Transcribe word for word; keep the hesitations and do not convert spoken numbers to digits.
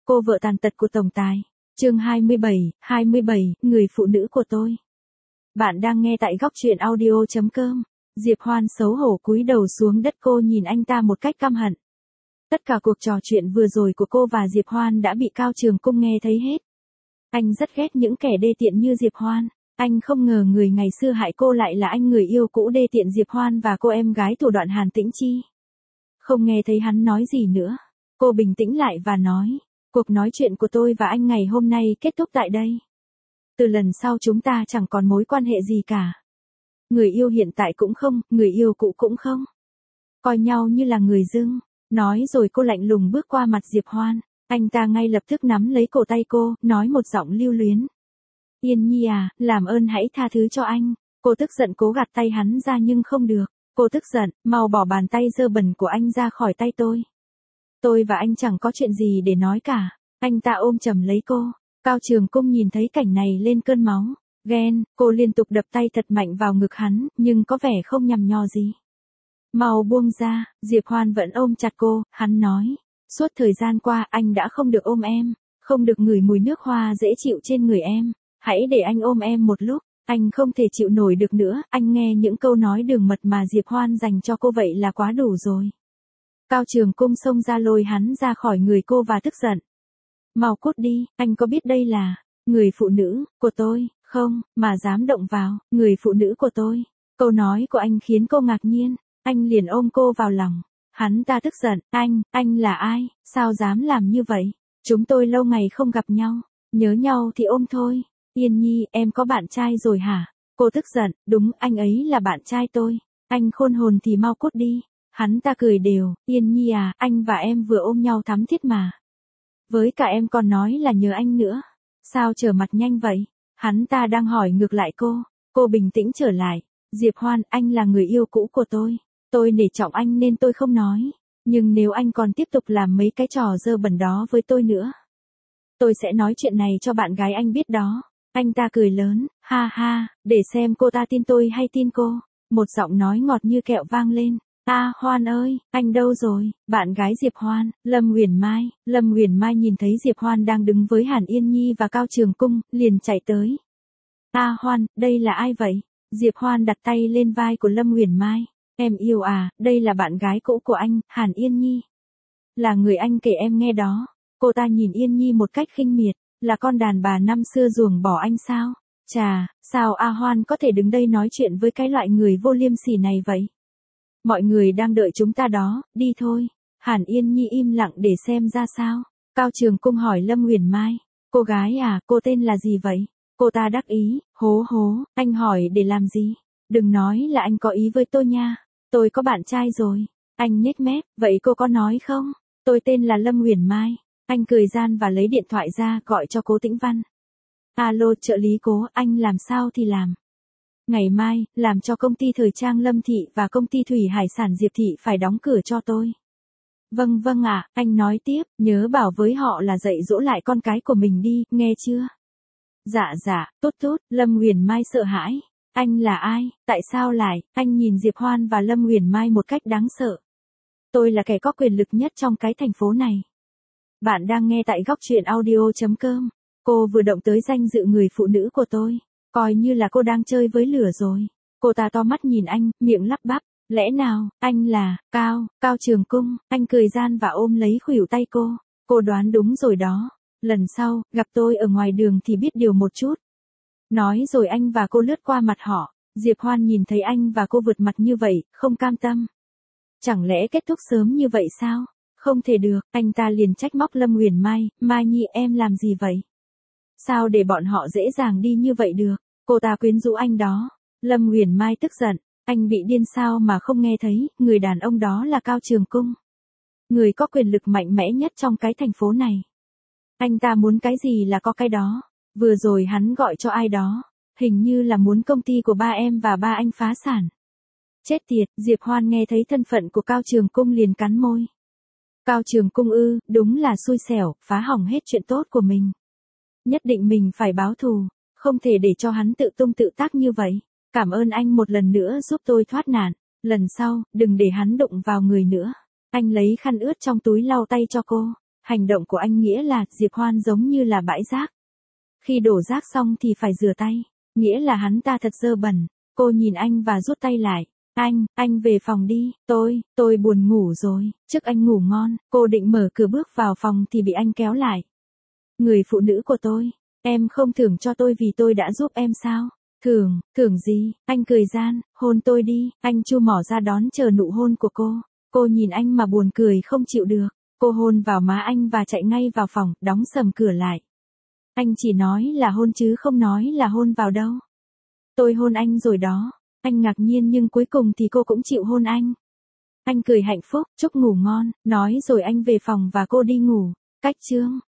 cô vợ tàn tật của tổng tài. Chương hai mươi bảy, hai mươi bảy, người phụ nữ của tôi. Bạn đang nghe tại góc truyện audio chấm com. Diệp Hoan xấu hổ cúi đầu xuống đất, cô nhìn anh ta một cách căm hận. Tất cả cuộc trò chuyện vừa rồi của cô và Diệp Hoan đã bị Cao Trường Cung nghe thấy hết. Anh rất ghét những kẻ đê tiện như Diệp Hoan. Anh không ngờ người ngày xưa hại cô lại là anh người yêu cũ đê tiện Diệp Hoan và cô em gái thủ đoạn Hàn Tĩnh Chi. Không nghe thấy hắn nói gì nữa, cô bình tĩnh lại và nói, cuộc nói chuyện của tôi và anh ngày hôm nay kết thúc tại đây. Từ lần sau chúng ta chẳng còn mối quan hệ gì cả. Người yêu hiện tại cũng không, người yêu cũ cũng không. Coi nhau như là người dưng. Nói rồi cô lạnh lùng bước qua mặt Diệp Hoan. Anh ta ngay lập tức nắm lấy cổ tay cô, nói một giọng lưu luyến. Yên Nhi à, làm ơn hãy tha thứ cho anh. Cô tức giận cố gạt tay hắn ra nhưng không được. Cô tức giận, mau bỏ bàn tay dơ bẩn của anh ra khỏi tay tôi. Tôi và anh chẳng có chuyện gì để nói cả. Anh ta ôm chầm lấy cô. Cao Trường Cung nhìn thấy cảnh này lên cơn máu. Ghen, cô liên tục đập tay thật mạnh vào ngực hắn, nhưng có vẻ không nhằm nhò gì. Mau buông ra, Diệp Hoan vẫn ôm chặt cô, hắn nói. Suốt thời gian qua anh đã không được ôm em, không được ngửi mùi nước hoa dễ chịu trên người em. Hãy để anh ôm em một lúc, anh không thể chịu nổi được nữa. Anh nghe những câu nói đường mật mà Diệp Hoan dành cho cô vậy là quá đủ rồi. Cao Trường Cung xông ra lôi hắn ra khỏi người cô và tức giận. Mau cút đi, anh có biết đây là người phụ nữ của tôi, không, mà dám động vào người phụ nữ của tôi. Câu nói của anh khiến cô ngạc nhiên, anh liền ôm cô vào lòng. Hắn ta tức giận, anh, anh là ai, sao dám làm như vậy? Chúng tôi lâu ngày không gặp nhau, nhớ nhau thì ôm thôi. Yên Nhi, em có bạn trai rồi hả? Cô tức giận, đúng, anh ấy là bạn trai tôi. Anh khôn hồn thì mau cút đi. Hắn ta cười đều, Yên Nhi à, anh và em vừa ôm nhau thắm thiết mà. Với cả em còn nói là nhớ anh nữa. Sao trở mặt nhanh vậy? Hắn ta đang hỏi ngược lại cô. Cô bình tĩnh trở lại. Diệp Hoan, anh là người yêu cũ của tôi. Tôi nể trọng anh nên tôi không nói. Nhưng nếu anh còn tiếp tục làm mấy cái trò dơ bẩn đó với tôi nữa, tôi sẽ nói chuyện này cho bạn gái anh biết đó. Anh ta cười lớn, ha ha, để xem cô ta tin tôi hay tin cô. Một giọng nói ngọt như kẹo vang lên. A à, Hoan ơi, anh đâu rồi? Bạn gái Diệp Hoan, Lâm Huyền Mai. Lâm Huyền Mai nhìn thấy Diệp Hoan đang đứng với Hàn Yên Nhi và Cao Trường Cung, liền chạy tới. A à, Hoan, đây là ai vậy? Diệp Hoan đặt tay lên vai của Lâm Huyền Mai. Em yêu à, đây là bạn gái cũ của anh, Hàn Yên Nhi. Là người anh kể em nghe đó. Cô ta nhìn Yên Nhi một cách khinh miệt. Là con đàn bà năm xưa ruồng bỏ anh sao? Chà, sao A Hoan có thể đứng đây nói chuyện với cái loại người vô liêm sỉ này vậy? Mọi người đang đợi chúng ta đó, đi thôi. Hàn Yên Nhi im lặng để xem ra sao. Cao Trường Cung hỏi Lâm Huyền Mai. Cô gái à, cô tên là gì vậy? Cô ta đắc ý, hố hố, anh hỏi để làm gì? Đừng nói là anh có ý với tôi nha. Tôi có bạn trai rồi. Anh nhếch mép, vậy cô có nói không? Tôi tên là Lâm Huyền Mai. Anh cười gian và lấy điện thoại ra gọi cho Cố Tĩnh Văn. Alo trợ lý Cố, anh làm sao thì làm. Ngày mai, làm cho công ty thời trang Lâm Thị và công ty thủy hải sản Diệp Thị phải đóng cửa cho tôi. Vâng vâng ạ, anh nói tiếp, nhớ bảo với họ là dạy dỗ lại con cái của mình đi, nghe chưa? Dạ dạ, tốt tốt, Lâm Huyền Mai sợ hãi. Anh là ai, tại sao lại, anh nhìn Diệp Hoan và Lâm Huyền Mai một cách đáng sợ. Tôi là kẻ có quyền lực nhất trong cái thành phố này. Bạn đang nghe tại góc truyện audio chấm com. Cô vừa động tới danh dự người phụ nữ của tôi. Coi như là cô đang chơi với lửa rồi. Cô ta to mắt nhìn anh, miệng lắp bắp. Lẽ nào, anh là, Cao, Cao Trường Cung. Anh cười gian và ôm lấy khuỷu tay cô. Cô đoán đúng rồi đó. Lần sau, gặp tôi ở ngoài đường thì biết điều một chút. Nói rồi anh và cô lướt qua mặt họ. Diệp Hoan nhìn thấy anh và cô vượt mặt như vậy, không cam tâm. Chẳng lẽ kết thúc sớm như vậy sao? Không thể được, anh ta liền trách móc Lâm Huyền Mai. Mai Nhi em làm gì vậy? Sao để bọn họ dễ dàng đi như vậy được? Cô ta quyến rũ anh đó. Lâm Huyền Mai tức giận. Anh bị điên sao mà không nghe thấy, người đàn ông đó là Cao Trường Cung. Người có quyền lực mạnh mẽ nhất trong cái thành phố này. Anh ta muốn cái gì là có cái đó. Vừa rồi hắn gọi cho ai đó. Hình như là muốn công ty của ba em và ba anh phá sản. Chết tiệt, Diệp Hoan nghe thấy thân phận của Cao Trường Cung liền cắn môi. Cao Trường Cung ư, đúng là xui xẻo, phá hỏng hết chuyện tốt của mình. Nhất định mình phải báo thù, không thể để cho hắn tự tung tự tác như vậy. Cảm ơn anh một lần nữa giúp tôi thoát nạn, lần sau, đừng để hắn đụng vào người nữa. Anh lấy khăn ướt trong túi lau tay cho cô. Hành động của anh nghĩa là Diệp Hoan giống như là bãi rác. Khi đổ rác xong thì phải rửa tay, nghĩa là hắn ta thật dơ bẩn. Cô nhìn anh và rút tay lại. Anh, anh về phòng đi, tôi, tôi buồn ngủ rồi, chúc anh ngủ ngon. Cô định mở cửa bước vào phòng thì bị anh kéo lại. Người phụ nữ của tôi, em không thưởng cho tôi vì tôi đã giúp em sao? Thưởng, thưởng gì? Anh cười gian, hôn tôi đi. Anh chu mỏ ra đón chờ nụ hôn của cô. Cô nhìn anh mà buồn cười không chịu được. Cô hôn vào má anh và chạy ngay vào phòng, đóng sầm cửa lại. Anh chỉ nói là hôn chứ không nói là hôn vào đâu. Tôi hôn anh rồi đó. Anh ngạc nhiên nhưng cuối cùng thì cô cũng chịu hôn anh. Anh cười hạnh phúc, chúc ngủ ngon, nói rồi anh về phòng và cô đi ngủ. Cách chương